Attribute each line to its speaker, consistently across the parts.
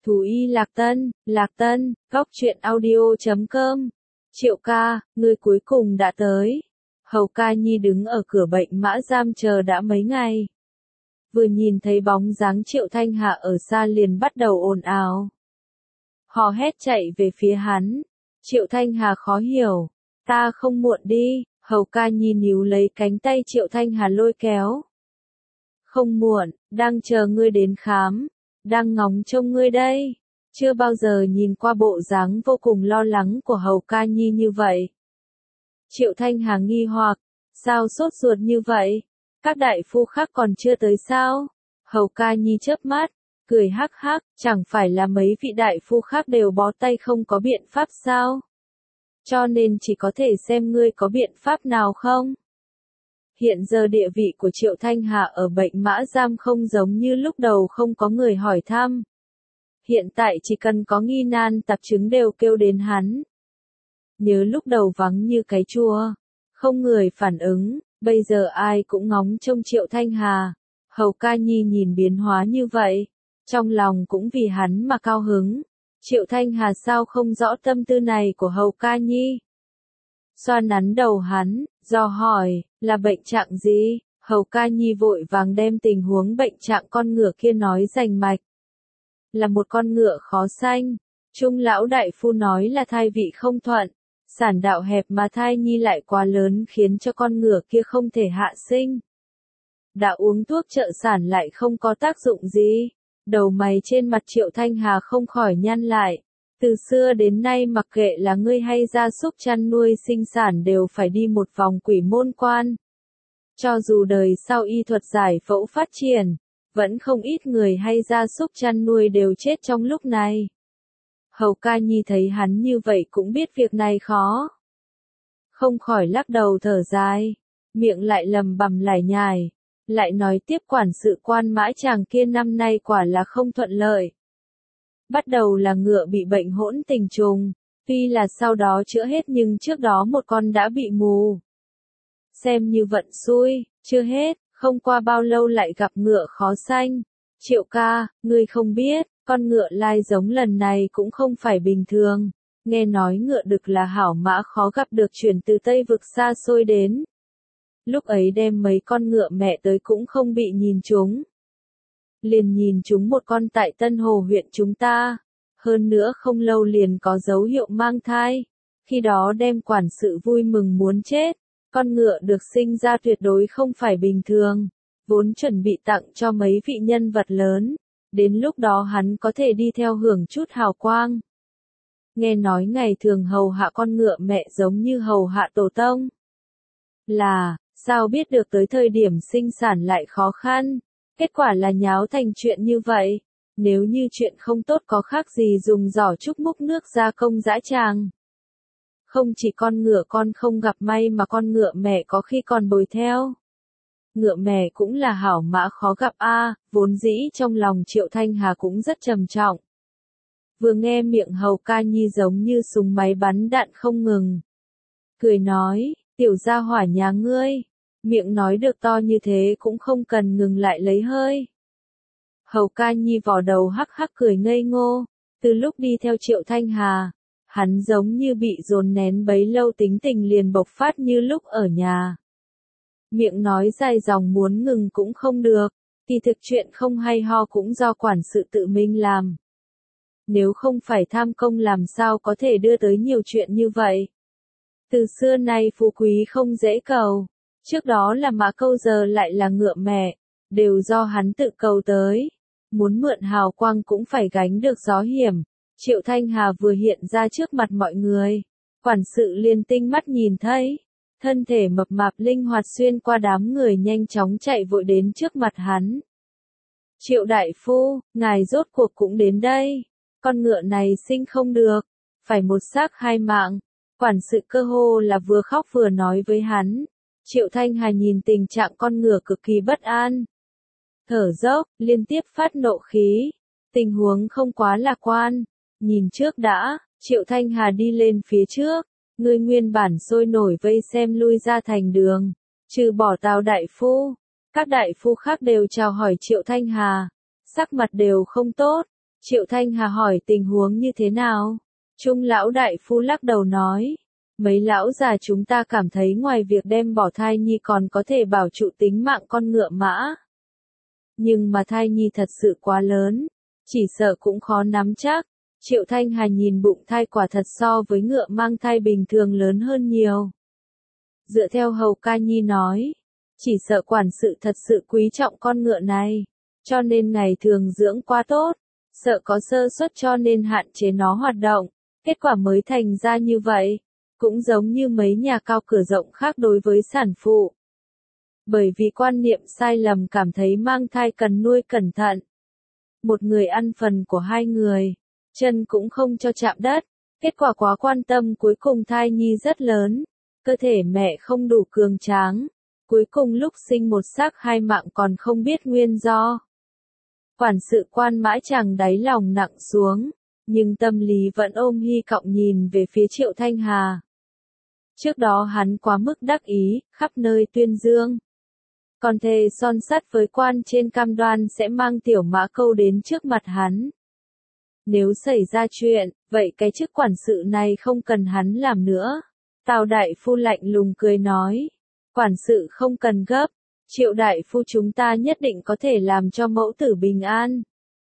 Speaker 1: Thú y Lạc Tân, góc truyện audio.com. Triệu ca, ngươi cuối cùng đã tới. Hầu Ca Nhi đứng ở cửa bệnh mã giam chờ đã mấy ngày. Vừa nhìn thấy bóng dáng Triệu Thanh Hà ở xa liền bắt đầu ồn ào. Hò hét chạy về phía hắn. Triệu Thanh Hà khó hiểu. Ta không muộn đi. Hầu Ca Nhi níu lấy cánh tay Triệu Thanh Hà lôi kéo. Không muộn, đang chờ ngươi đến khám. Đang ngóng trông ngươi đây. Chưa bao giờ nhìn qua bộ dáng vô cùng lo lắng của Hầu Ca Nhi như vậy. Triệu Thanh Hà nghi hoặc, sao sốt ruột như vậy? Các đại phu khác còn chưa tới sao? Hầu Ca Nhi chớp mắt, cười hắc hắc, chẳng phải là mấy vị đại phu khác đều bó tay không có biện pháp sao? Cho nên chỉ có thể xem ngươi có biện pháp nào không? Hiện giờ địa vị của Triệu Thanh Hà ở bệnh mã giam không giống như lúc đầu không có người hỏi thăm. Hiện tại chỉ cần có nghi nan tạp chứng đều kêu đến hắn. Nhớ lúc đầu vắng như cái chua, không người phản ứng, bây giờ ai cũng ngóng trông Triệu Thanh Hà. Hầu Ca Nhi nhìn biến hóa như vậy, trong lòng cũng vì hắn mà cao hứng. Triệu Thanh Hà sao không rõ tâm tư này của Hầu Ca Nhi? Xoa nắn đầu hắn, do hỏi, là bệnh trạng gì? Hầu Ca Nhi vội vàng đem tình huống bệnh trạng con ngựa kia nói rành mạch. Là một con ngựa khó sanh. Trung lão đại phu nói là thai vị không thuận. Sản đạo hẹp mà thai nhi lại quá lớn khiến cho con ngựa kia không thể hạ sinh. Đã uống thuốc trợ sản lại không có tác dụng gì. Đầu mày trên mặt Triệu Thanh Hà không khỏi nhăn lại. Từ xưa đến nay mặc kệ là ngươi hay gia súc chăn nuôi sinh sản đều phải đi một vòng quỷ môn quan. Cho dù đời sau y thuật giải phẫu phát triển, vẫn không ít người hay gia súc chăn nuôi đều chết trong lúc này. Hầu Ca Nhi thấy hắn như vậy cũng biết việc này khó. Không khỏi lắc đầu thở dài, miệng lại lầm bầm lải nhải, lại nói tiếp quản sự quan mã chàng kia năm nay quả là không thuận lợi. Bắt đầu là ngựa bị bệnh hỗn tình trùng, tuy là sau đó chữa hết nhưng trước đó một con đã bị mù. Xem như vận xui, chưa hết, không qua bao lâu lại gặp ngựa khó sanh. Triệu ca, ngươi không biết, con ngựa lai giống lần này cũng không phải bình thường. Nghe nói ngựa đực là hảo mã khó gặp được chuyển từ Tây vực xa xôi đến. Lúc ấy đem mấy con ngựa mẹ tới cũng không bị nhìn trúng. Liền nhìn chúng một con tại Tân Hồ huyện chúng ta. Hơn nữa không lâu liền có dấu hiệu mang thai. Khi đó đem quản sự vui mừng muốn chết. Con ngựa được sinh ra tuyệt đối không phải bình thường. Vốn chuẩn bị tặng cho mấy vị nhân vật lớn. Đến lúc đó hắn có thể đi theo hưởng chút hào quang. Nghe nói ngày thường hầu hạ con ngựa mẹ giống như hầu hạ tổ tông. Là, sao biết được tới thời điểm sinh sản lại khó khăn. Kết quả là nháo thành chuyện như vậy. Nếu như chuyện không tốt có khác gì dùng giỏ trúc múc nước ra công dã tràng. Không chỉ con ngựa con không gặp may mà con ngựa mẹ có khi còn bồi theo. Ngựa mẹ cũng là hảo mã khó gặp a, vốn dĩ trong lòng Triệu Thanh Hà cũng rất trầm trọng. Vừa nghe miệng Hầu Ca Nhi giống như súng máy bắn đạn không ngừng. Cười nói, tiểu gia hỏa nhà ngươi, miệng nói được to như thế cũng không cần ngừng lại lấy hơi. Hầu Ca Nhi vò đầu hắc hắc cười ngây ngô, từ lúc đi theo Triệu Thanh Hà, hắn giống như bị dồn nén bấy lâu tính tình liền bộc phát như lúc ở nhà. Miệng nói dài dòng muốn ngừng cũng không được, kỳ thực chuyện không hay ho cũng do quản sự tự mình làm. Nếu không phải tham công làm sao có thể đưa tới nhiều chuyện như vậy. Từ xưa nay phú quý không dễ cầu, trước đó là mã câu giờ lại là ngựa mẹ, đều do hắn tự cầu tới. Muốn mượn hào quang cũng phải gánh được gió hiểm. Triệu Thanh Hà vừa hiện ra trước mặt mọi người, quản sự liền tinh mắt nhìn thấy. Thân thể mập mạp linh hoạt xuyên qua đám người nhanh chóng chạy vội đến trước mặt hắn. Triệu đại phu, ngài rốt cuộc cũng đến đây. Con ngựa này sinh không được, phải một xác hai mạng. Quản sự cơ hồ là vừa khóc vừa nói với hắn. Triệu Thanh Hà nhìn tình trạng con ngựa cực kỳ bất an. Thở dốc, liên tiếp phát nộ khí. Tình huống không quá lạc quan. Nhìn trước đã, Triệu Thanh Hà đi lên phía trước. Ngươi nguyên bản sôi nổi vây xem lui ra thành đường. Trừ bỏ Tào đại phu, các đại phu khác đều chào hỏi Triệu Thanh Hà. Sắc mặt đều không tốt. Triệu Thanh Hà hỏi tình huống như thế nào? Trung lão đại phu lắc đầu nói. Mấy lão già chúng ta cảm thấy ngoài việc đem bỏ thai nhi còn có thể bảo trụ tính mạng con ngựa mã. Nhưng mà thai nhi thật sự quá lớn, chỉ sợ cũng khó nắm chắc. Triệu Thanh Hà nhìn bụng thai quả thật so với ngựa mang thai bình thường lớn hơn nhiều. Dựa theo Hầu Ca Nhi nói, chỉ sợ quản sự thật sự quý trọng con ngựa này, cho nên ngày thường dưỡng quá tốt, sợ có sơ suất cho nên hạn chế nó hoạt động, kết quả mới thành ra như vậy, cũng giống như mấy nhà cao cửa rộng khác đối với sản phụ. Bởi vì quan niệm sai lầm cảm thấy mang thai cần nuôi cẩn thận. Một người ăn phần của hai người, chân cũng không cho chạm đất, kết quả quá quan tâm cuối cùng thai nhi rất lớn, cơ thể mẹ không đủ cường tráng, cuối cùng lúc sinh một xác hai mạng còn không biết nguyên do. Quản sự Quan Mãi Chàng đáy lòng nặng xuống, nhưng tâm lý vẫn ôm hy vọng nhìn về phía Triệu Thanh Hà. Trước đó hắn quá mức đắc ý, khắp nơi tuyên dương. Còn thề son sắt với quan trên cam đoan sẽ mang tiểu mã câu đến trước mặt hắn. Nếu xảy ra chuyện, vậy cái chức quản sự này không cần hắn làm nữa. Tào đại phu lạnh lùng cười nói. Quản sự không cần gấp, Triệu đại phu chúng ta nhất định có thể làm cho mẫu tử bình an.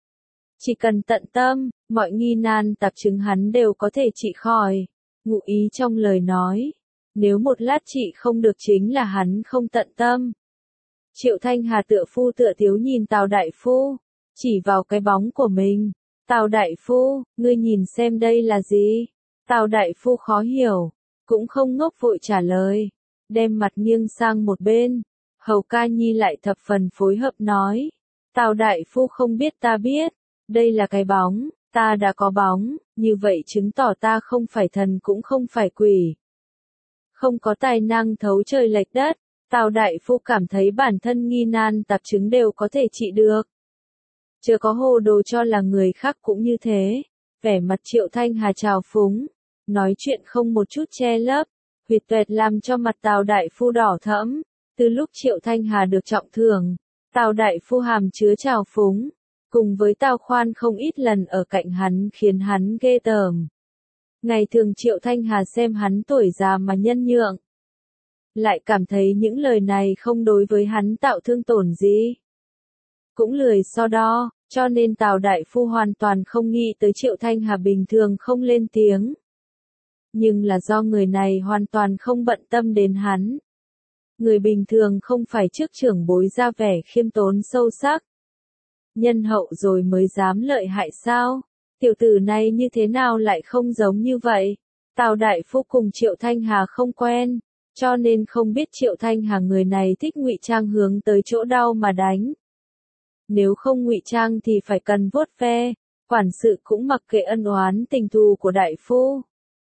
Speaker 1: Chỉ cần tận tâm, mọi nghi nan tạp chứng hắn đều có thể trị khỏi. Ngụ ý trong lời nói, nếu một lát trị không được chính là hắn không tận tâm. Triệu Thanh Hà tựa phu tựa thiếu nhìn Tào đại phu, chỉ vào cái bóng của mình. Tào đại phu, ngươi nhìn xem đây là gì? Tào đại phu khó hiểu, cũng không ngốc vội trả lời, đem mặt nghiêng sang một bên. Hầu Ca Nhi lại thập phần phối hợp nói. Tào đại phu không biết ta biết, đây là cái bóng, ta đã có bóng, như vậy chứng tỏ ta không phải thần cũng không phải quỷ. Không có tài năng thấu trời lệch đất, Tào đại phu cảm thấy bản thân nghi nan tạp chứng đều có thể trị được. Chưa có hồ đồ cho là người khác cũng như thế, vẻ mặt Triệu Thanh Hà trào phúng, nói chuyện không một chút che lấp, huyệt tuệt làm cho mặt Tào đại phu đỏ thẫm. Từ lúc Triệu Thanh Hà được trọng thưởng, Tào đại phu hàm chứa trào phúng, cùng với Tào khoan không ít lần ở cạnh hắn khiến hắn ghê tởm. Ngày thường Triệu Thanh Hà xem hắn tuổi già mà nhân nhượng, lại cảm thấy những lời này không đối với hắn tạo thương tổn gì. Cũng lười so đo, cho nên Tào đại phu hoàn toàn không nghĩ tới Triệu Thanh Hà bình thường không lên tiếng. Nhưng là do người này hoàn toàn không bận tâm đến hắn. Người bình thường không phải trước trưởng bối ra vẻ khiêm tốn sâu sắc, nhân hậu rồi mới dám lợi hại sao? Tiểu tử này như thế nào lại không giống như vậy? Tào đại phu cùng Triệu Thanh Hà không quen, cho nên không biết Triệu Thanh Hà người này thích ngụy trang hướng tới chỗ đau mà đánh. Nếu không ngụy trang thì phải cần vuốt ve, quản sự cũng mặc kệ ân oán tình thù của đại phu.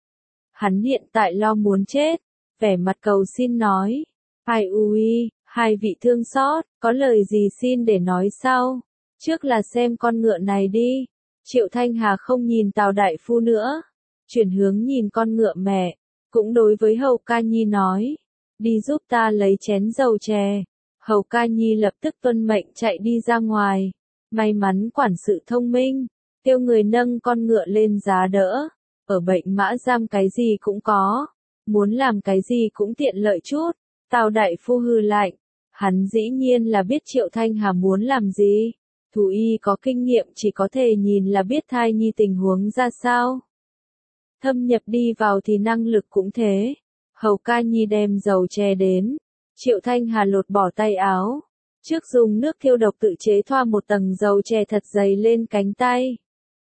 Speaker 1: Hắn hiện tại lo muốn chết, vẻ mặt cầu xin nói. Ai ui, hai vị thương xót, có lời gì xin để nói sau. Trước là xem con ngựa này đi. Triệu Thanh Hà không nhìn Tào đại phu nữa, chuyển hướng nhìn con ngựa mẹ, cũng đối với Hầu Ca Nhi nói. Đi giúp ta lấy chén dầu chè. Hầu Ca Nhi lập tức tuân mệnh chạy đi ra ngoài. May mắn quản sự thông minh, kêu người nâng con ngựa lên giá đỡ. Ở bệnh mã giam cái gì cũng có, muốn làm cái gì cũng tiện lợi chút. Tào đại phu hừ lạnh, hắn dĩ nhiên là biết Triệu Thanh Hà muốn làm gì. Thú y có kinh nghiệm chỉ có thể nhìn là biết thai nhi tình huống ra sao. Thâm nhập đi vào thì năng lực cũng thế. Hầu Ca Nhi đem dầu chè đến. Triệu Thanh Hà lột bỏ tay áo. Trước dùng nước thiêu độc tự chế thoa một tầng dầu chè thật dày lên cánh tay.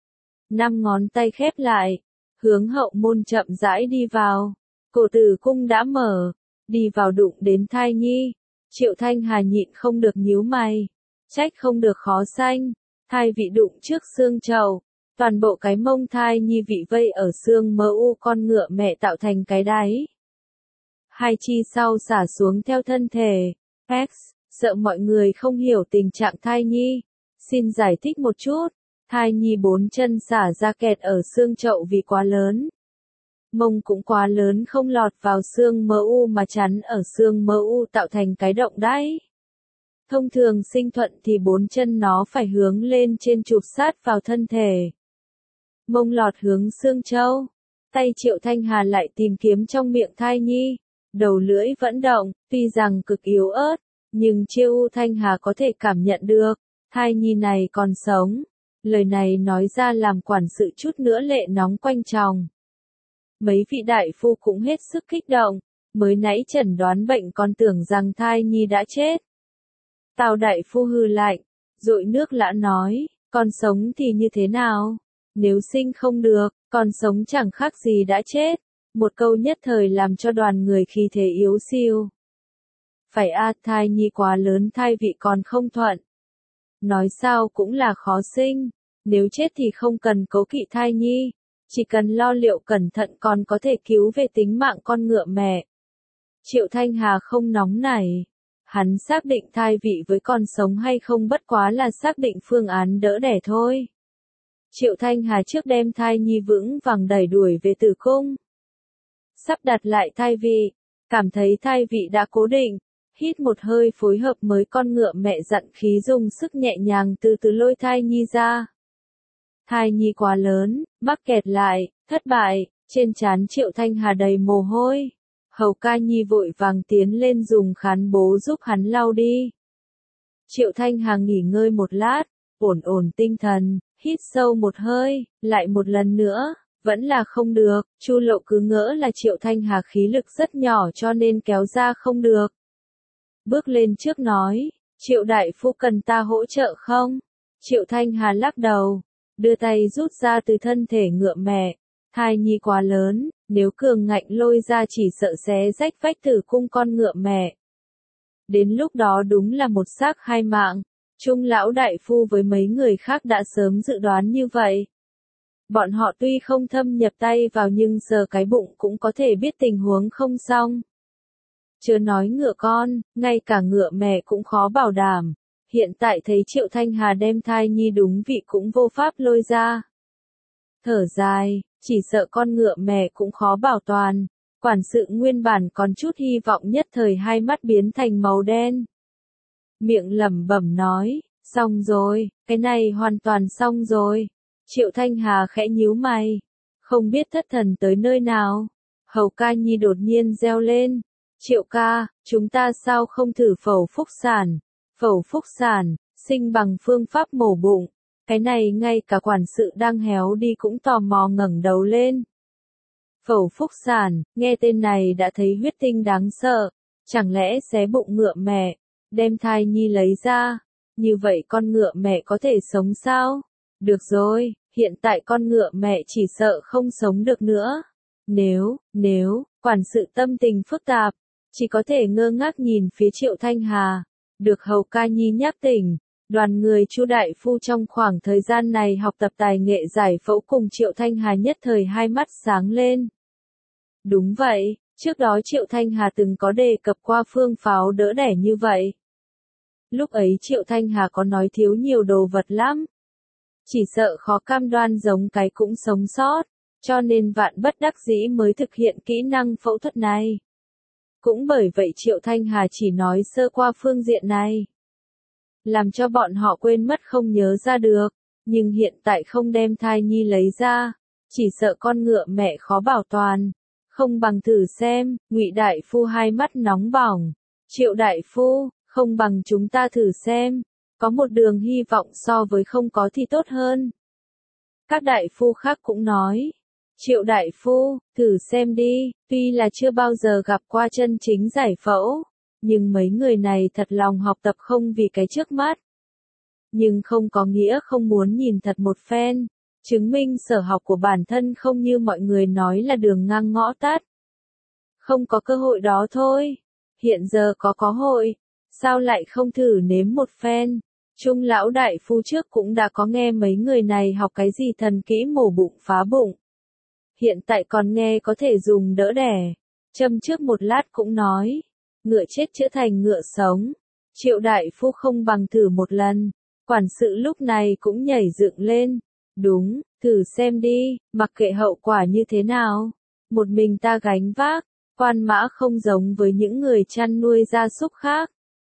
Speaker 1: 5 ngón tay khép lại. Hướng hậu môn chậm rãi đi vào. Cổ tử cung đã mở. Đi vào đụng đến thai nhi. Triệu Thanh Hà nhịn không được nhíu mày. Trách không được khó sanh. Thai vị đụng trước xương trầu. Toàn bộ cái mông thai nhi vị vây ở xương mơ u con ngựa mẹ tạo thành cái đáy. Hai chi sau xả xuống theo thân thể. X, sợ mọi người không hiểu tình trạng thai nhi. Xin giải thích một chút. Thai nhi 4 chân xả ra kẹt ở xương chậu vì quá lớn. Mông cũng quá lớn không lọt vào xương mơ u mà chắn ở xương mơ u tạo thành cái động đáy. Thông thường sinh thuận thì 4 chân nó phải hướng lên trên chụp sát vào thân thể. Mông lọt hướng xương châu. Tay Triệu Thanh Hà lại tìm kiếm trong miệng thai nhi. Đầu lưỡi vẫn động, tuy rằng cực yếu ớt, nhưng Triệu Thanh Hà có thể cảm nhận được, thai nhi này còn sống. Lời này nói ra làm quản sự chút nữa lệ nóng quanh tròng. Mấy vị đại phu cũng hết sức kích động, mới nãy chẩn đoán bệnh còn tưởng rằng thai nhi đã chết. Tào đại phu hừ lạnh, dội nước lã nói, còn sống thì như thế nào? Nếu sinh không được, còn sống chẳng khác gì đã chết. Một câu nhất thời làm cho đoàn người khí thế yếu xiu. Phải thai nhi quá lớn thai vị còn không thuận. Nói sao cũng là khó sinh, nếu chết thì không cần cố kỵ thai nhi, chỉ cần lo liệu cẩn thận còn có thể cứu về tính mạng con ngựa mẹ. Triệu Thanh Hà không nóng nảy. Hắn xác định thai vị với con sống hay không bất quá là xác định phương án đỡ đẻ thôi. Triệu Thanh Hà trước đem thai nhi vững vàng đẩy đuổi về tử cung. Sắp đặt lại thai vị, cảm thấy thai vị đã cố định, hít một hơi phối hợp mới con ngựa mẹ dặn khí dùng sức nhẹ nhàng từ từ lôi thai nhi ra. Thai nhi quá lớn, mắc kẹt lại, thất bại, trên trán Triệu Thanh Hà đầy mồ hôi. Hầu ca nhi vội vàng tiến lên dùng khăn bố giúp hắn lau đi. Triệu Thanh Hà nghỉ ngơi một lát, ổn ổn tinh thần, hít sâu một hơi, lại một lần nữa, vẫn là không được. Chu Lộ cứ ngỡ là Triệu Thanh Hà khí lực rất nhỏ cho nên kéo ra không được. Bước lên trước nói, Triệu đại phu cần ta hỗ trợ không? Triệu Thanh Hà lắc đầu, đưa tay rút ra từ thân thể ngựa mẹ. Thai nhi quá lớn, nếu cường ngạnh lôi ra chỉ sợ xé rách vách tử cung con ngựa mẹ. Đến lúc đó đúng là một xác hai mạng. Trung lão đại phu với mấy người khác đã sớm dự đoán như vậy. Bọn họ tuy không thâm nhập tay vào nhưng sờ cái bụng cũng có thể biết tình huống không xong. Chưa nói ngựa con, ngay cả ngựa mẹ cũng khó bảo đảm. Hiện tại thấy Triệu Thanh Hà đem thai nhi đúng vị cũng vô pháp lôi ra. Thở dài, chỉ sợ con ngựa mẹ cũng khó bảo toàn. Quản sự nguyên bản còn chút hy vọng nhất thời hai mắt biến thành màu đen. Miệng lẩm bẩm nói, xong rồi, cái này hoàn toàn xong rồi. Triệu Thanh Hà khẽ nhíu mày, không biết thất thần tới nơi nào. Hầu ca nhi đột nhiên reo lên, Triệu ca, chúng ta sao không thử phẫu phúc sản? Phẫu phúc sản, sinh bằng phương pháp mổ bụng. Cái này ngay cả quản sự đang héo đi cũng tò mò ngẩng đầu lên. Phẫu phúc sản, nghe tên này đã thấy huyết tinh đáng sợ. Chẳng lẽ xé bụng ngựa mẹ, đem thai nhi lấy ra? Như vậy con ngựa mẹ có thể sống sao? Được rồi, hiện tại con ngựa mẹ chỉ sợ không sống được nữa. Nếu, quản sự tâm tình phức tạp, chỉ có thể ngơ ngác nhìn phía Triệu Thanh Hà. Được Hầu ca nhi nhắc tỉnh, đoàn người Chu đại phu trong khoảng thời gian này học tập tài nghệ giải phẫu cùng Triệu Thanh Hà nhất thời hai mắt sáng lên. Đúng vậy, trước đó Triệu Thanh Hà từng có đề cập qua phương pháo đỡ đẻ như vậy. Lúc ấy Triệu Thanh Hà có nói thiếu nhiều đồ vật lắm. Chỉ sợ khó cam đoan giống cái cũng sống sót, cho nên vạn bất đắc dĩ mới thực hiện kỹ năng phẫu thuật này. Cũng bởi vậy Triệu Thanh Hà chỉ nói sơ qua phương diện này. Làm cho bọn họ quên mất không nhớ ra được, nhưng hiện tại không đem thai nhi lấy ra, chỉ sợ con ngựa mẹ khó bảo toàn. Không bằng thử xem, Ngụy đại phu hai mắt nóng bỏng. Triệu đại phu, không bằng chúng ta thử xem, có một đường hy vọng so với không có thì tốt hơn. Các đại phu khác cũng nói, Triệu đại phu, thử xem đi, tuy là chưa bao giờ gặp qua chân chính giải phẫu, nhưng mấy người này thật lòng học tập không vì cái trước mắt. Nhưng không có nghĩa không muốn nhìn thật một phen, chứng minh sở học của bản thân không như mọi người nói là đường ngang ngõ tắt. Không có cơ hội đó thôi, hiện giờ có hội, sao lại không thử nếm một phen. Trung lão đại phu trước cũng đã có nghe mấy người này học cái gì thần kỹ mổ bụng phá bụng. Hiện tại còn nghe có thể dùng đỡ đẻ. Châm trước một lát cũng nói, ngựa chết chữa thành ngựa sống. Triệu đại phu không bằng thử một lần. Quản sự lúc này cũng nhảy dựng lên. Đúng, thử xem đi, mặc kệ hậu quả như thế nào. Một mình ta gánh vác, quan mã không giống với những người chăn nuôi gia súc khác.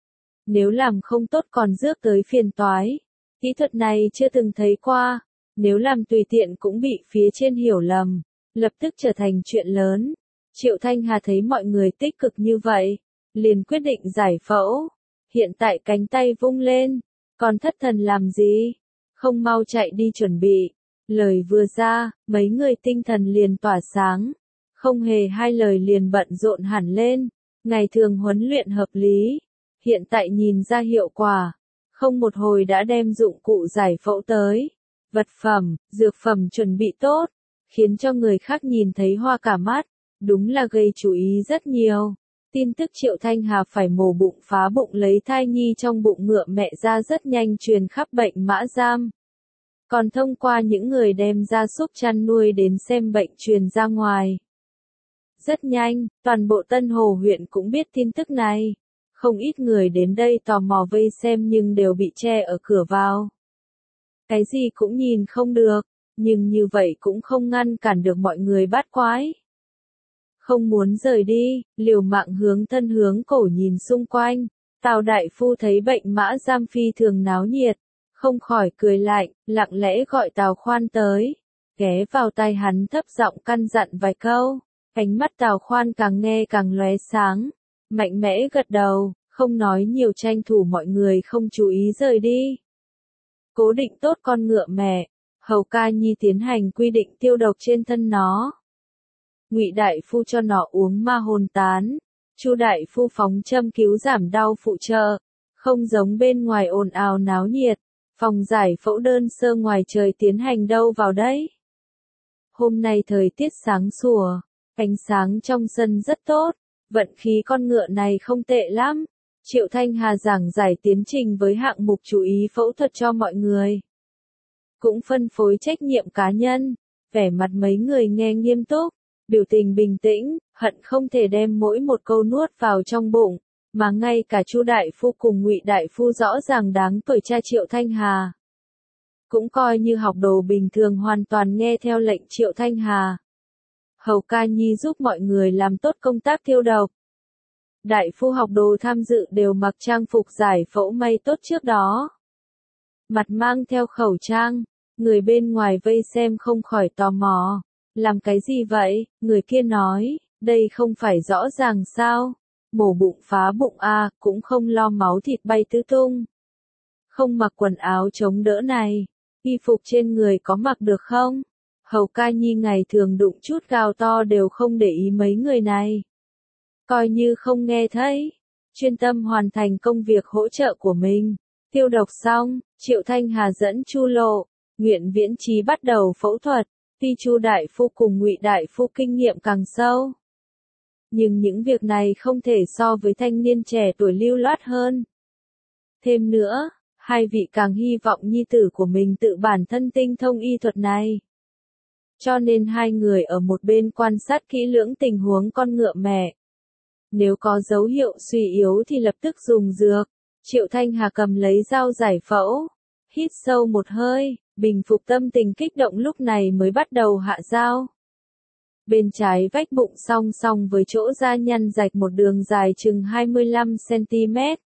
Speaker 1: nếu làm không tốt còn rước tới phiền toái. Kỹ thuật này chưa từng thấy qua, nếu làm tùy tiện cũng bị phía trên hiểu lầm, lập tức trở thành chuyện lớn. Triệu Thanh Hà thấy mọi người tích cực như vậy, liền quyết định giải phẫu. Hiện tại cánh tay vung lên, còn thất thần làm gì? Không mau chạy đi chuẩn bị. Lời vừa ra, mấy người tinh thần liền tỏa sáng. Không hề hai lời liền bận rộn hẳn lên. Ngày thường huấn luyện hợp lý, hiện tại nhìn ra hiệu quả. Không một hồi đã đem dụng cụ giải phẫu tới. Vật phẩm, dược phẩm chuẩn bị tốt, khiến cho người khác nhìn thấy hoa cả mắt. Đúng là gây chú ý rất nhiều. Tin tức Triệu Thanh Hà phải mổ bụng phá bụng lấy thai nhi trong bụng ngựa mẹ ra rất nhanh truyền khắp bệnh Mã Giam. Còn thông qua những người đem gia súc chăn nuôi đến xem bệnh truyền ra ngoài. Rất nhanh, toàn bộ Tân Hồ huyện cũng biết tin tức này. Không ít người đến đây tò mò vây xem nhưng đều bị che ở cửa vào. Cái gì cũng nhìn không được, nhưng như vậy cũng không ngăn cản được mọi người bát quái. Không muốn rời đi, liều mạng hướng thân hướng cổ nhìn xung quanh. Tào đại phu thấy bệnh Mã Giam phi thường náo nhiệt, không khỏi cười lạnh, lặng lẽ gọi Tào Khoan tới. Ghé vào tai hắn thấp giọng căn dặn vài câu. Ánh mắt Tào Khoan càng nghe càng lóe sáng, mạnh mẽ gật đầu, không nói nhiều tranh thủ mọi người không chú ý rời đi. Cố định tốt con ngựa mẹ, Hầu Ca Nhi tiến hành quy định tiêu độc trên thân nó. Ngụy đại phu cho nó uống ma hồn tán, Chu đại phu phóng châm cứu giảm đau phụ trợ, không giống bên ngoài ồn ào náo nhiệt, phòng giải phẫu đơn sơ ngoài trời tiến hành đâu vào đấy. Hôm nay thời tiết sáng sủa, ánh sáng trong sân rất tốt, vận khí con ngựa này không tệ lắm. Triệu Thanh Hà giảng giải tiến trình với hạng mục chú ý phẫu thuật cho mọi người. Cũng phân phối trách nhiệm cá nhân, vẻ mặt mấy người nghe nghiêm túc, biểu tình bình tĩnh, hận không thể đem mỗi một câu nuốt vào trong bụng, mà ngay cả Chu đại phu cùng Ngụy đại phu rõ ràng đáng tuổi cha Triệu Thanh Hà. Cũng coi như học đồ bình thường hoàn toàn nghe theo lệnh Triệu Thanh Hà. Hầu Ca Nhi giúp mọi người làm tốt công tác tiêu độc. Đại phu học đồ tham dự đều mặc trang phục giải phẫu may tốt trước đó. Mặt mang theo khẩu trang, người bên ngoài vây xem không khỏi tò mò. Làm cái gì vậy? Người kia nói, đây không phải rõ ràng sao? Mổ bụng phá bụng a, cũng không lo máu thịt bay tứ tung. Không mặc quần áo chống đỡ này, y phục trên người có mặc được không? Hầu Ca Nhi ngày thường đụng chút gào to đều không để ý mấy người này. Coi như không nghe thấy, chuyên tâm hoàn thành công việc hỗ trợ của mình. Tiêu độc xong, Triệu Thanh Hà dẫn Chu Lộ, Nguyễn Viễn Chí bắt đầu phẫu thuật. Tuy Chu đại phu cùng Ngụy đại phu kinh nghiệm càng sâu, nhưng những việc này không thể so với thanh niên trẻ tuổi lưu loát hơn. Thêm nữa, hai vị càng hy vọng nhi tử của mình tự bản thân tinh thông y thuật này. Cho nên hai người ở một bên quan sát kỹ lưỡng tình huống con ngựa mẹ. Nếu có dấu hiệu suy yếu thì lập tức dùng dược. Triệu Thanh Hà cầm lấy dao giải phẫu, hít sâu một hơi, bình phục tâm tình kích động lúc này mới bắt đầu hạ dao. Bên trái vách bụng song song với chỗ da nhăn rạch một đường dài chừng 25 cm.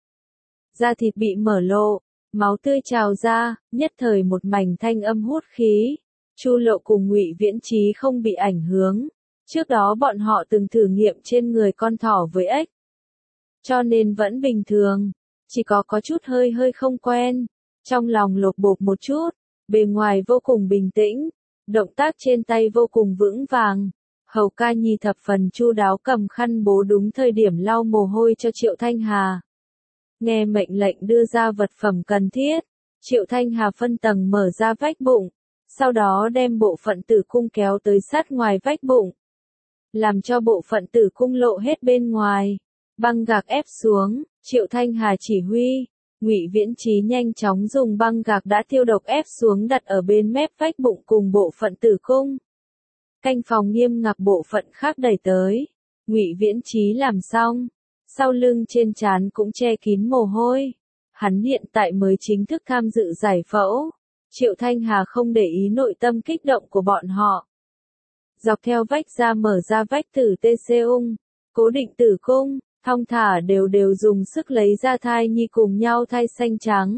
Speaker 1: Da thịt bị mở lộ, máu tươi trào ra, nhất thời một mảnh thanh âm hút khí. Chu Lộ cùng Ngụy Viễn Chí không bị ảnh hưởng. Trước đó bọn họ từng thử nghiệm trên người con thỏ với ếch, cho nên vẫn bình thường, chỉ có chút hơi không quen. Trong lòng lột bột một chút, bề ngoài vô cùng bình tĩnh, động tác trên tay vô cùng vững vàng. Hầu Ca Nhi thập phần chu đáo cầm khăn bố đúng thời điểm lau mồ hôi cho Triệu Thanh Hà. Nghe mệnh lệnh đưa ra vật phẩm cần thiết, Triệu Thanh Hà phân tầng mở ra vách bụng, sau đó đem bộ phận tử cung kéo tới sát ngoài vách bụng, làm cho bộ phận tử cung lộ hết bên ngoài. Băng gạc ép xuống, Triệu Thanh Hà chỉ huy, Ngụy Viễn Chí nhanh chóng dùng băng gạc đã tiêu độc ép xuống đặt ở bên mép vách bụng cùng bộ phận tử cung. Canh phòng nghiêm ngặt bộ phận khác đẩy tới. Ngụy Viễn Chí làm xong, sau lưng trên trán cũng che kín mồ hôi. Hắn hiện tại mới chính thức tham dự giải phẫu. Triệu Thanh Hà không để ý nội tâm kích động của bọn họ. Dọc theo vách ra mở ra vách tử tê xê ung, cố định tử cung, thong thả đều đều dùng sức lấy ra thai nhi cùng nhau thai xanh trắng.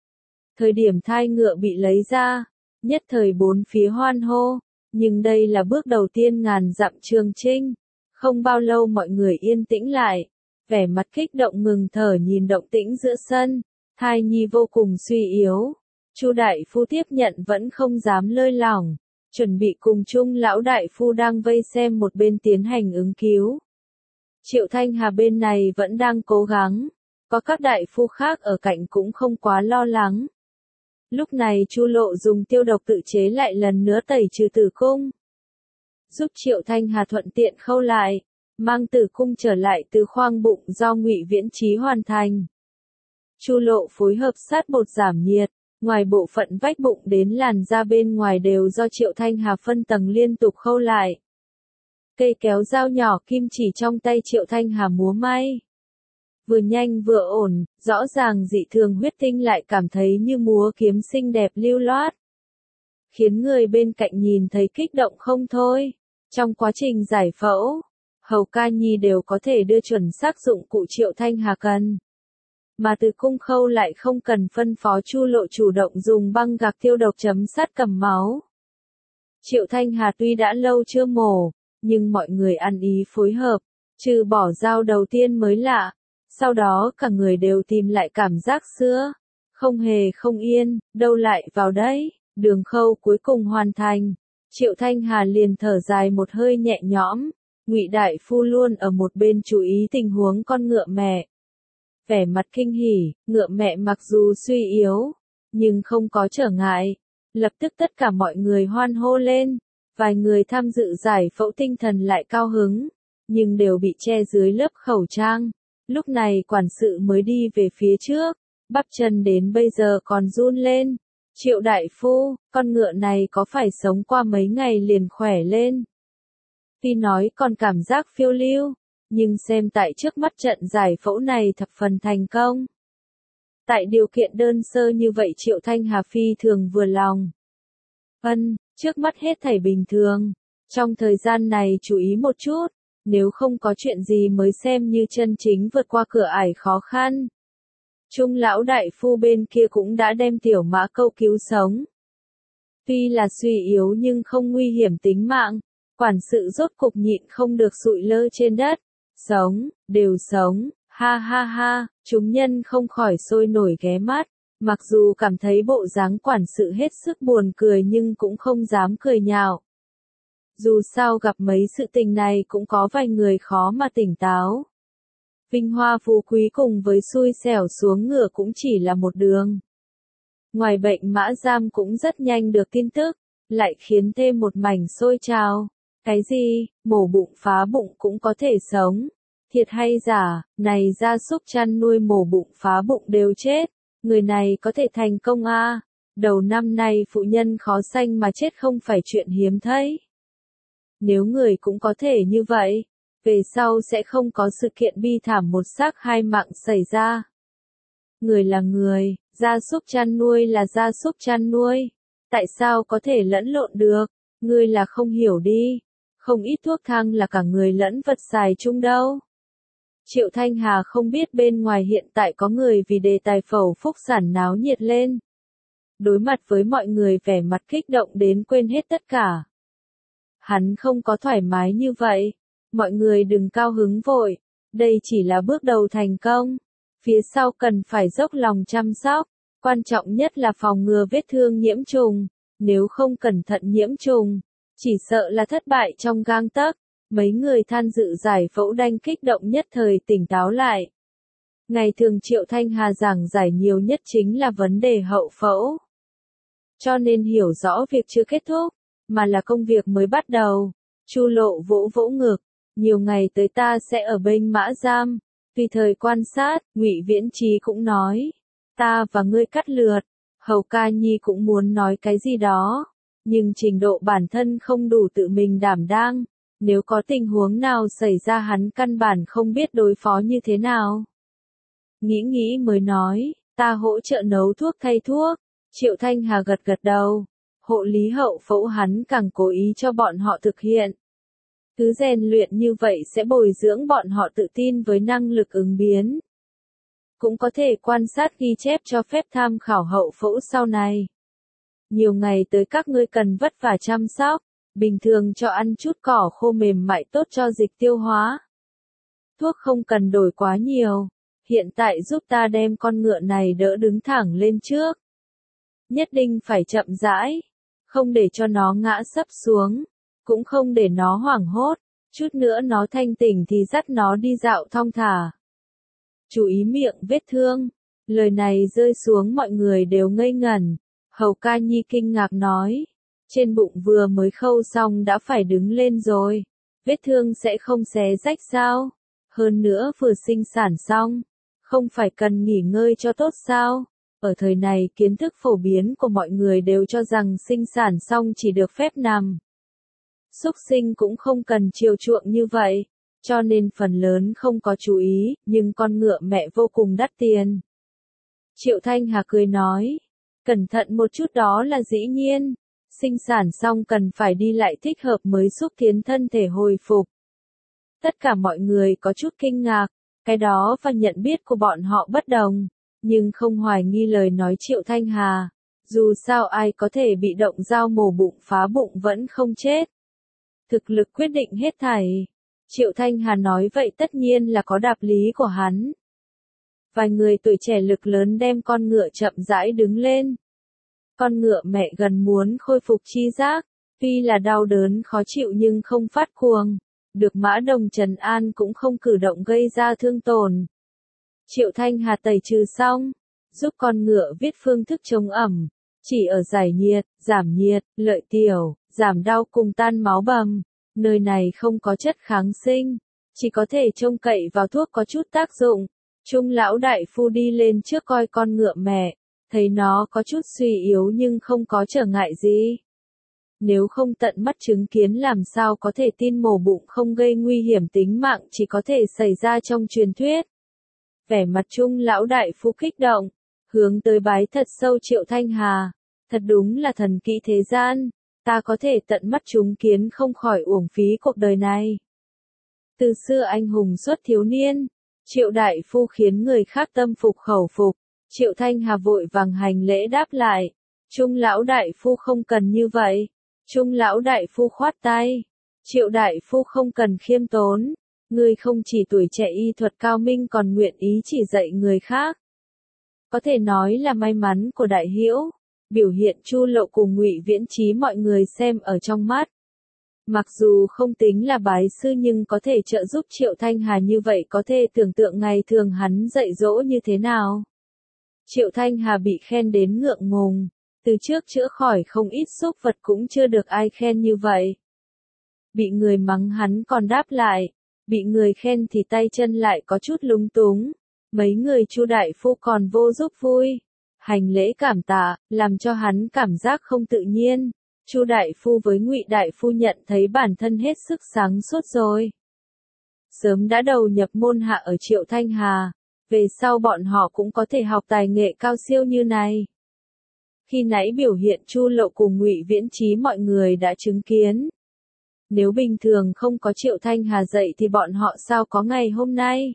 Speaker 1: Thời điểm thai ngựa bị lấy ra, nhất thời bốn phía hoan hô, nhưng đây là bước đầu tiên ngàn dặm trường chinh. Không bao lâu mọi người yên tĩnh lại, vẻ mặt kích động ngừng thở nhìn động tĩnh giữa sân, thai nhi vô cùng suy yếu. Chu đại phu tiếp nhận vẫn không dám lơi lỏng, chuẩn bị cùng chung lão đại phu đang vây xem một bên tiến hành ứng cứu. Triệu Thanh Hà bên này vẫn đang cố gắng, có các đại phu khác ở cạnh cũng không quá lo lắng. Lúc này Chu Lộ dùng tiêu độc tự chế lại lần nữa tẩy trừ tử cung, giúp Triệu Thanh Hà thuận tiện khâu lại, mang tử cung trở lại từ khoang bụng do Ngụy Viễn Chí hoàn thành. Chu Lộ phối hợp sát bột giảm nhiệt, ngoài bộ phận vách bụng đến làn da bên ngoài đều do Triệu Thanh Hà phân tầng liên tục khâu lại. Cây kéo dao nhỏ kim chỉ trong tay Triệu Thanh Hà múa may. Vừa nhanh vừa ổn, rõ ràng dị thường huyết tinh lại cảm thấy như múa kiếm xinh đẹp lưu loát. Khiến người bên cạnh nhìn thấy kích động không thôi. Trong quá trình giải phẫu, Hầu Ca Nhi đều có thể đưa chuẩn xác dụng cụ Triệu Thanh Hà cần. Mà từ cung khâu lại không cần phân phó Chu Lộ chủ động dùng băng gạc tiêu độc chấm sát cầm máu. Triệu Thanh Hà tuy đã lâu chưa mổ, nhưng mọi người ăn ý phối hợp, trừ bỏ dao đầu tiên mới lạ, sau đó cả người đều tìm lại cảm giác xưa, không hề không yên, đâu lại vào đấy, đường khâu cuối cùng hoàn thành, Triệu Thanh Hà liền thở dài một hơi nhẹ nhõm, Ngụy đại phu luôn ở một bên chú ý tình huống con ngựa mẹ. Vẻ mặt kinh hỉ, ngựa mẹ mặc dù suy yếu, nhưng không có trở ngại, lập tức tất cả mọi người hoan hô lên. Vài người tham dự giải phẫu tinh thần lại cao hứng, nhưng đều bị che dưới lớp khẩu trang. Lúc này quản sự mới đi về phía trước, bắp chân đến bây giờ còn run lên. Triệu đại phu, con ngựa này có phải sống qua mấy ngày liền khỏe lên? Tuy nói còn cảm giác phiêu lưu, nhưng xem tại trước mắt trận giải phẫu này thập phần thành công. Tại điều kiện đơn sơ như vậy Triệu Thanh Hà phi thường vừa lòng. Trước mắt hết thảy bình thường. Trong thời gian này chú ý một chút, nếu không có chuyện gì mới xem như chân chính vượt qua cửa ải khó khăn. Trung lão đại phu bên kia cũng đã đem Tiểu Mã Câu cứu sống. Tuy là suy yếu nhưng không nguy hiểm tính mạng, quản sự rốt cục nhịn không được sụi lơ trên đất. Sống, đều sống, ha ha ha, chúng nhân không khỏi sôi nổi ghé mắt. Mặc dù cảm thấy bộ dáng quản sự hết sức buồn cười nhưng cũng không dám cười nhạo. Dù sao gặp mấy sự tình này cũng có vài người khó mà tỉnh táo. Vinh hoa phú quý cùng với xui xẻo xuống ngựa cũng chỉ là một đường. Ngoài bệnh mã giam cũng rất nhanh được tin tức, lại khiến thêm một mảnh sôi trào. Cái gì, mổ bụng phá bụng cũng có thể sống? Thiệt hay giả, này gia súc chăn nuôi mổ bụng phá bụng đều chết. Người này có thể thành công à? Đầu năm nay phụ nhân khó sanh mà chết không phải chuyện hiếm thấy. Nếu người cũng có thể như vậy, về sau sẽ không có sự kiện bi thảm một xác hai mạng xảy ra. Người là người, gia súc chăn nuôi là gia súc chăn nuôi. Tại sao có thể lẫn lộn được? Ngươi là không hiểu đi. Không ít thuốc thang là cả người lẫn vật xài chung đâu. Triệu Thanh Hà không biết bên ngoài hiện tại có người vì đề tài phẫu phúc sản náo nhiệt lên. Đối mặt với mọi người vẻ mặt kích động đến quên hết tất cả. Hắn không có thoải mái như vậy. Mọi người đừng cao hứng vội. Đây chỉ là bước đầu thành công. Phía sau cần phải dốc lòng chăm sóc. Quan trọng nhất là phòng ngừa vết thương nhiễm trùng. Nếu không cẩn thận nhiễm trùng, chỉ sợ là thất bại trong gang tấc. Mấy người tham dự giải phẫu đanh kích động nhất thời tỉnh táo lại. Ngày thường Triệu Thanh Hà giảng giải nhiều nhất chính là vấn đề hậu phẫu. Cho nên hiểu rõ việc chưa kết thúc, mà là công việc mới bắt đầu. Chu Lộ vỗ vỗ ngực, nhiều ngày tới ta sẽ ở bên mã giam, tùy thời quan sát, Ngụy Viễn Chí cũng nói, ta và ngươi cắt lượt, Hầu Ca Nhi cũng muốn nói cái gì đó, nhưng trình độ bản thân không đủ tự mình đảm đang. Nếu có tình huống nào xảy ra hắn căn bản không biết đối phó như thế nào. Nghĩ mới nói, ta hỗ trợ nấu thuốc thay thuốc. Triệu Thanh Hà gật gật đầu. Hộ lý hậu phẫu hắn càng cố ý cho bọn họ thực hiện. Cứ rèn luyện như vậy sẽ bồi dưỡng bọn họ tự tin với năng lực ứng biến. Cũng có thể quan sát ghi chép cho phép tham khảo hậu phẫu sau này. Nhiều ngày tới các ngươi cần vất vả chăm sóc, bình thường cho ăn chút cỏ khô mềm mại tốt cho dịch tiêu hóa. Thuốc không cần đổi quá nhiều, hiện tại giúp ta đem con ngựa này đỡ đứng thẳng lên trước. Nhất định phải chậm rãi, không để cho nó ngã sấp xuống, cũng không để nó hoảng hốt, chút nữa nó thanh tỉnh thì dắt nó đi dạo thong thả. Chú ý miệng vết thương, lời này rơi xuống mọi người đều ngây ngẩn, Hầu Ca Nhi kinh ngạc nói, trên bụng vừa mới khâu xong đã phải đứng lên rồi, vết thương sẽ không xé rách sao, hơn nữa vừa sinh sản xong, không phải cần nghỉ ngơi cho tốt sao? Ở thời này kiến thức phổ biến của mọi người đều cho rằng sinh sản xong chỉ được phép nằm. Súc sinh cũng không cần chiều chuộng như vậy, cho nên phần lớn không có chú ý, nhưng con ngựa mẹ vô cùng đắt tiền. Triệu Thanh Hà cười nói, cẩn thận một chút đó là dĩ nhiên, sinh sản xong cần phải đi lại thích hợp mới giúp khiến thân thể hồi phục. Tất cả mọi người có chút kinh ngạc, cái đó và nhận biết của bọn họ bất đồng, nhưng không hoài nghi lời nói Triệu Thanh Hà, dù sao ai có thể bị động dao mổ bụng phá bụng vẫn không chết. Thực lực quyết định hết thảy. Triệu Thanh Hà nói vậy tất nhiên là có đạo lý của hắn. Vài người tuổi trẻ lực lớn đem con ngựa chậm rãi đứng lên. Con ngựa mẹ gần muốn khôi phục chi giác, tuy là đau đớn khó chịu nhưng không phát cuồng, được Mã Đồng trấn an cũng không cử động gây ra thương tổn. Triệu Thanh Hà tẩy trừ xong, giúp con ngựa viết phương thức chống ẩm, chỉ ở giải nhiệt, giảm nhiệt, lợi tiểu, giảm đau cùng tan máu bầm. Nơi này không có chất kháng sinh, chỉ có thể trông cậy vào thuốc có chút tác dụng. Trung lão đại phu đi lên trước coi con ngựa mẹ, thấy nó có chút suy yếu nhưng không có trở ngại gì. Nếu không tận mắt chứng kiến làm sao có thể tin mổ bụng không gây nguy hiểm tính mạng chỉ có thể xảy ra trong truyền thuyết. Vẻ mặt Trung lão đại phu kích động, hướng tới bái thật sâu Triệu Thanh Hà, thật đúng là thần kỹ thế gian. Ta có thể tận mắt chứng kiến không khỏi uổng phí cuộc đời này. Từ xưa anh hùng xuất thiếu niên, Triệu đại phu khiến người khác tâm phục khẩu phục, Triệu Thanh Hà vội vàng hành lễ đáp lại, Trung lão đại phu không cần như vậy, Trung lão đại phu khoát tay, Triệu đại phu không cần khiêm tốn, ngươi không chỉ tuổi trẻ y thuật cao minh còn nguyện ý chỉ dạy người khác. Có thể nói là may mắn của đại hữu. Biểu hiện Chu Lộ cùng Ngụy Viễn Chí mọi người xem ở trong mắt. Mặc dù không tính là bái sư nhưng có thể trợ giúp Triệu Thanh Hà như vậy có thể tưởng tượng ngày thường hắn dạy dỗ như thế nào. Triệu Thanh Hà bị khen đến ngượng ngùng, từ trước chữa khỏi không ít súc vật cũng chưa được ai khen như vậy. Bị người mắng hắn còn đáp lại, bị người khen thì tay chân lại có chút lúng túng, mấy người Chu đại phu còn vô giúp vui. Hành lễ cảm tạ, làm cho hắn cảm giác không tự nhiên. Chu đại phu với Ngụy đại phu nhận thấy bản thân hết sức sáng suốt rồi. Sớm đã đầu nhập môn hạ ở Triệu Thanh Hà, về sau bọn họ cũng có thể học tài nghệ cao siêu như này. Khi nãy biểu hiện Chu Lộ cùng Ngụy Viễn Chí mọi người đã chứng kiến. Nếu bình thường không có Triệu Thanh Hà dạy thì bọn họ sao có ngày hôm nay?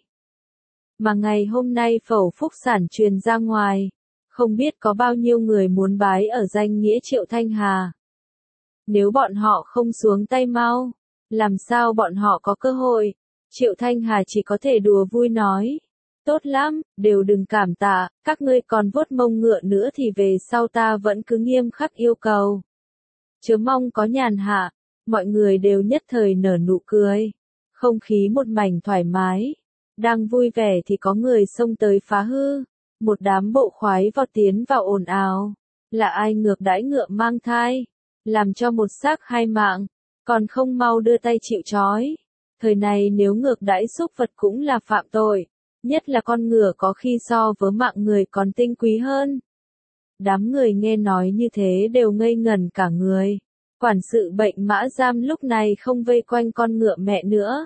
Speaker 1: Mà ngày hôm nay phẩu phúc sản truyền ra ngoài. Không biết có bao nhiêu người muốn bái ở danh nghĩa Triệu Thanh Hà. Nếu bọn họ không xuống tay mau, làm sao bọn họ có cơ hội? Triệu Thanh Hà chỉ có thể đùa vui nói. Tốt lắm, đều đừng cảm tạ, các ngươi còn vuốt mông ngựa nữa thì về sau ta vẫn cứ nghiêm khắc yêu cầu. Chớ mong có nhàn hạ, mọi người đều nhất thời nở nụ cười. Không khí một mảnh thoải mái. Đang vui vẻ thì có người xông tới phá hư. Một đám bộ khoái vọt tiến vào ồn ào. Là ai ngược đãi ngựa mang thai? Làm cho một xác hai mạng, còn không mau đưa tay chịu trói. Thời này nếu ngược đãi súc vật cũng là phạm tội, nhất là con ngựa có khi so với mạng người còn tinh quý hơn. Đám người nghe nói như thế đều ngây ngẩn cả người. Quản sự bệnh Mã Giam lúc này không vây quanh con ngựa mẹ nữa.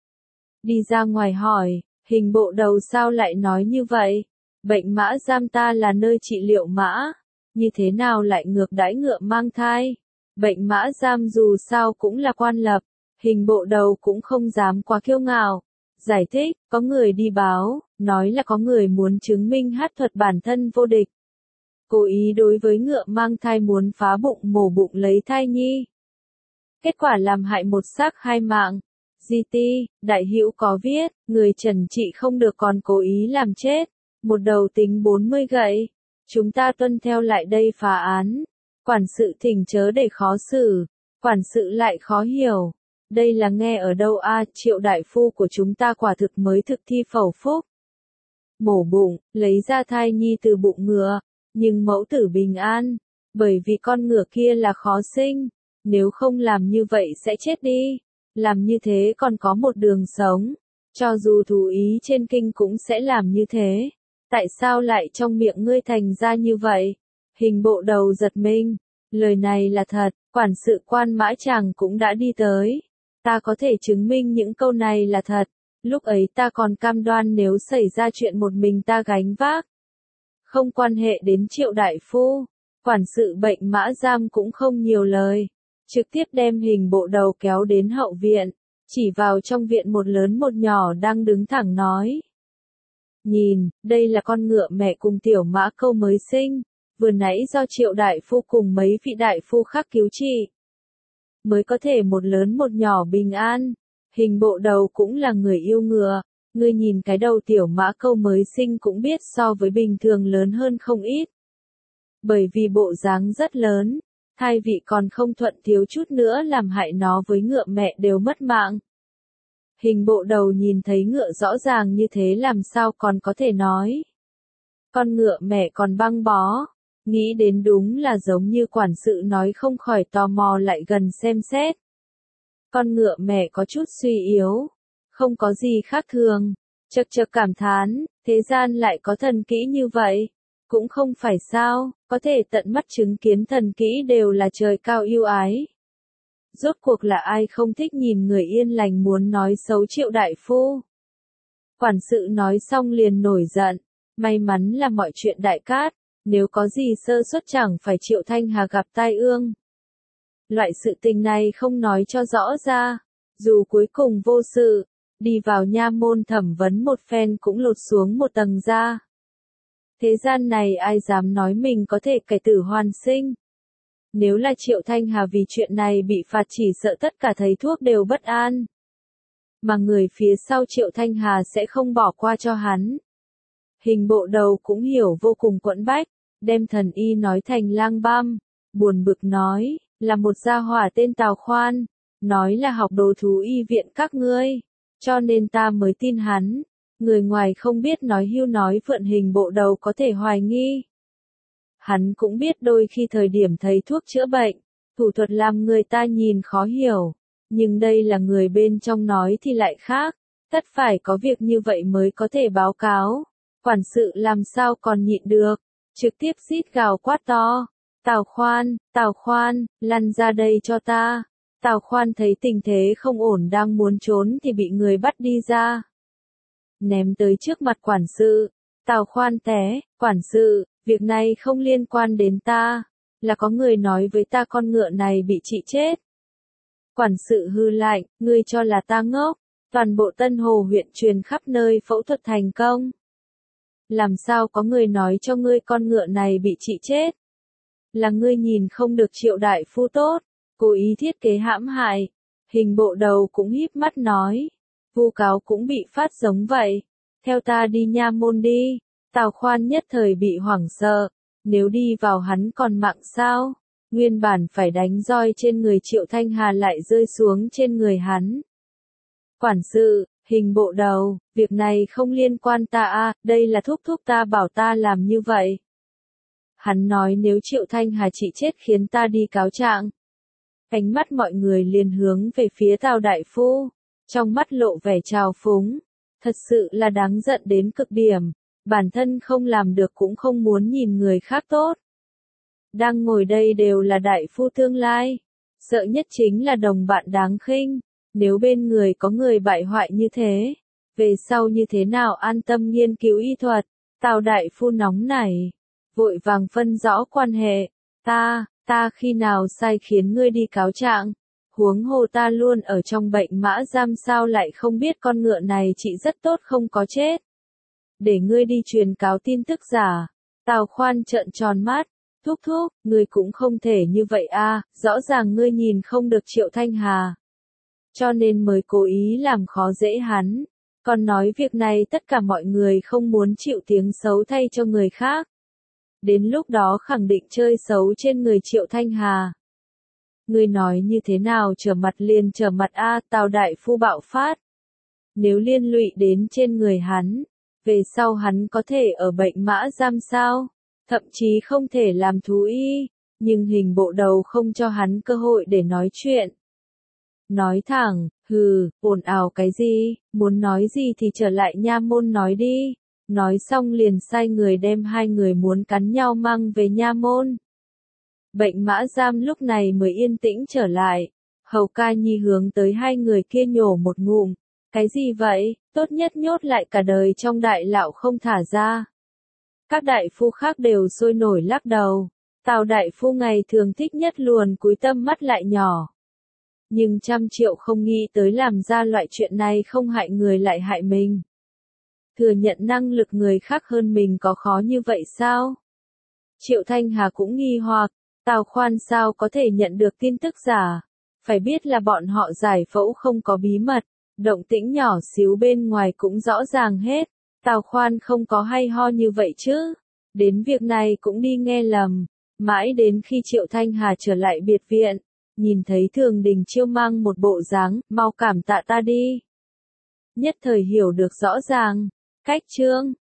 Speaker 1: Đi ra ngoài hỏi, hình bộ đầu sao lại nói như vậy? Bệnh Mã Giam ta là nơi trị liệu mã, như thế nào lại ngược đãi ngựa mang thai? Bệnh Mã Giam dù sao cũng là quan lập, Hình bộ đầu cũng không dám quá kiêu ngạo. Giải thích, có người đi báo, nói là có người muốn chứng minh hát thuật bản thân vô địch. Cố ý đối với ngựa mang thai muốn phá bụng mổ bụng lấy thai nhi. Kết quả làm hại một xác hai mạng. GT, đại hữu có viết, người trần trị không được còn cố ý làm chết. Một đầu tính 40 gậy. Chúng ta tuân theo lại đây phá án. Quản sự thỉnh chớ để khó xử. Quản sự lại khó hiểu. Đây là nghe ở đâu a? Triệu đại phu của chúng ta quả thực mới thực thi phẩu phúc. Mổ bụng, lấy ra thai nhi từ bụng ngựa. Nhưng mẫu tử bình an. Bởi vì con ngựa kia là khó sinh. Nếu không làm như vậy sẽ chết đi. Làm như thế còn có một đường sống. Cho dù thú ý trên kinh cũng sẽ làm như thế. Tại sao lại trong miệng ngươi thành ra như vậy? Hình bộ đầu giật mình. Lời này là thật, quản sự quan Mã Tràng cũng đã đi tới. Ta có thể chứng minh những câu này là thật. Lúc ấy ta còn cam đoan nếu xảy ra chuyện một mình ta gánh vác. Không quan hệ đến Triệu đại phu. Quản sự bệnh Mã Giam cũng không nhiều lời. Trực tiếp đem hình bộ đầu kéo đến hậu viện. Chỉ vào trong viện một lớn một nhỏ đang đứng thẳng nói. Nhìn, đây là con ngựa mẹ cùng tiểu Mã Câu mới sinh. Vừa nãy do Triệu đại phu cùng mấy vị đại phu khác cứu trị. Mới có thể một lớn một nhỏ bình an. Hình bộ đầu cũng là người yêu ngựa. Ngươi nhìn cái đầu tiểu Mã Câu mới sinh cũng biết so với bình thường lớn hơn không ít. Bởi vì bộ dáng rất lớn. Thai vị còn không thuận thiếu chút nữa làm hại nó với ngựa mẹ đều mất mạng. Hình bộ đầu nhìn thấy ngựa rõ ràng như thế làm sao còn có thể nói. Con ngựa mẹ còn băng bó. Nghĩ đến đúng là giống như quản sự nói không khỏi tò mò lại gần xem xét. Con ngựa mẹ có chút suy yếu. Không có gì khác thường. Chậc chậc cảm thán, thế gian lại có thần kỹ như vậy. Cũng không phải sao, có thể tận mắt chứng kiến thần kỹ đều là trời cao yêu ái. Rốt cuộc là ai không thích nhìn người yên lành muốn nói xấu Triệu đại phu. Quản sự nói xong liền nổi giận, may mắn là mọi chuyện đại cát, nếu có gì sơ suất chẳng phải Triệu Thanh Hà gặp tai ương. Loại sự tình này không nói cho rõ ra, dù cuối cùng vô sự, đi vào nha môn thẩm vấn một phen cũng lột xuống một tầng da. Thế gian này ai dám nói mình có thể cải tử hoàn sinh. Nếu là Triệu Thanh Hà vì chuyện này bị phạt chỉ sợ tất cả thầy thuốc đều bất an. Mà người phía sau Triệu Thanh Hà sẽ không bỏ qua cho hắn. Hình bộ đầu cũng hiểu vô cùng quẫn bách, đem thần y nói thành lang băm, buồn bực nói, là một gia hỏa tên Tào Khoan, nói là học đồ thú y viện các ngươi, cho nên ta mới tin hắn. Người ngoài không biết nói hưu nói vượn hình bộ đầu có thể hoài nghi. Hắn cũng biết đôi khi thời điểm thầy thuốc chữa bệnh, thủ thuật làm người ta nhìn khó hiểu, nhưng đây là người bên trong nói thì lại khác, tất phải có việc như vậy mới có thể báo cáo. Quản sự làm sao còn nhịn được, trực tiếp xít gào quát to, Tào Khoan, lăn ra đây cho ta. Tào Khoan thấy tình thế không ổn đang muốn trốn thì bị người bắt đi ra. Ném tới trước mặt quản sự, Tào Khoan té, quản sự, việc này không liên quan đến ta, là có người nói với ta con ngựa này bị trị chết. Quản sự hư lạnh, ngươi cho là ta ngốc, toàn bộ Tân Hồ huyện truyền khắp nơi phẫu thuật thành công. Làm sao có người nói cho ngươi con ngựa này bị trị chết? Là ngươi nhìn không được Triệu đại phu tốt, cố ý thiết kế hãm hại. Hình bộ đầu cũng híp mắt nói, vu cáo cũng bị phát giống vậy. Theo ta đi nha môn đi. Tào Khoan nhất thời bị hoảng sợ, nếu đi vào hắn còn mạng sao? Nguyên bản phải đánh roi trên người Triệu Thanh Hà lại rơi xuống trên người hắn. Quản sự, hình bộ đầu, việc này không liên quan ta a, đây là thúc thúc ta bảo ta làm như vậy. Hắn nói nếu Triệu Thanh Hà trị chết khiến ta đi cáo trạng. Ánh mắt mọi người liền hướng về phía Tào đại phu, trong mắt lộ vẻ trào phúng, thật sự là đáng giận đến cực điểm. Bản thân không làm được cũng không muốn nhìn người khác tốt. Đang ngồi đây đều là đại phu tương lai. Sợ nhất chính là đồng bạn đáng khinh. Nếu bên người có người bại hoại như thế, về sau như thế nào an tâm nghiên cứu y thuật. Tào đại phu nóng nảy, vội vàng phân rõ quan hệ. Ta khi nào sai khiến ngươi đi cáo trạng, Huống hồ ta luôn ở trong bệnh mã giam sao lại không biết con ngựa này chị rất tốt không có chết. Để ngươi đi truyền cáo tin tức giả. Tào Khoan trợn tròn mắt. Thúc thúc, ngươi cũng không thể như vậy a, rõ ràng ngươi nhìn không được Triệu Thanh Hà. Cho nên mới cố ý làm khó dễ hắn. Còn nói việc này tất cả mọi người không muốn chịu tiếng xấu thay cho người khác. Đến lúc đó khẳng định chơi xấu trên người Triệu Thanh Hà. Ngươi nói như thế nào trở mặt liền trở mặt a, Tào đại phu bạo phát. Nếu liên lụy đến trên người hắn, về sau hắn có thể ở bệnh mã giam sao? Thậm chí không thể làm thú y, nhưng hình bộ đầu không cho hắn cơ hội để nói chuyện. Nói thẳng, hừ, ồn ào cái gì, muốn nói gì thì trở lại nha môn nói đi. Nói xong liền sai người đem hai người muốn cắn nhau mang về nha môn. Bệnh mã giam lúc này mới yên tĩnh trở lại. Hầu Ca Nhi hướng tới hai người kia nhổ một ngụm. Cái gì vậy, tốt nhất nhốt lại cả đời trong đại lão không thả ra. Các đại phu khác đều sôi nổi lắc đầu. Tào đại phu ngày thường thích nhất luồn cúi tâm mắt lại nhỏ. Nhưng 100 triệu không nghĩ tới làm ra loại chuyện này không hại người lại hại mình. Thừa nhận năng lực người khác hơn mình có khó như vậy sao? Triệu Thanh Hà cũng nghi hoặc, Tào Khoan sao có thể nhận được tin tức giả? Phải biết là bọn họ giải phẫu không có bí mật, động tĩnh nhỏ xíu bên ngoài cũng rõ ràng hết. Tào Khoan không có hay ho như vậy chứ. Đến việc này cũng đi nghe lầm. Mãi đến khi Triệu Thanh Hà trở lại biệt viện, nhìn thấy Thường Đình Chiêu mang một bộ dáng, mau cảm tạ ta đi. Nhất thời hiểu được rõ ràng. Cách chương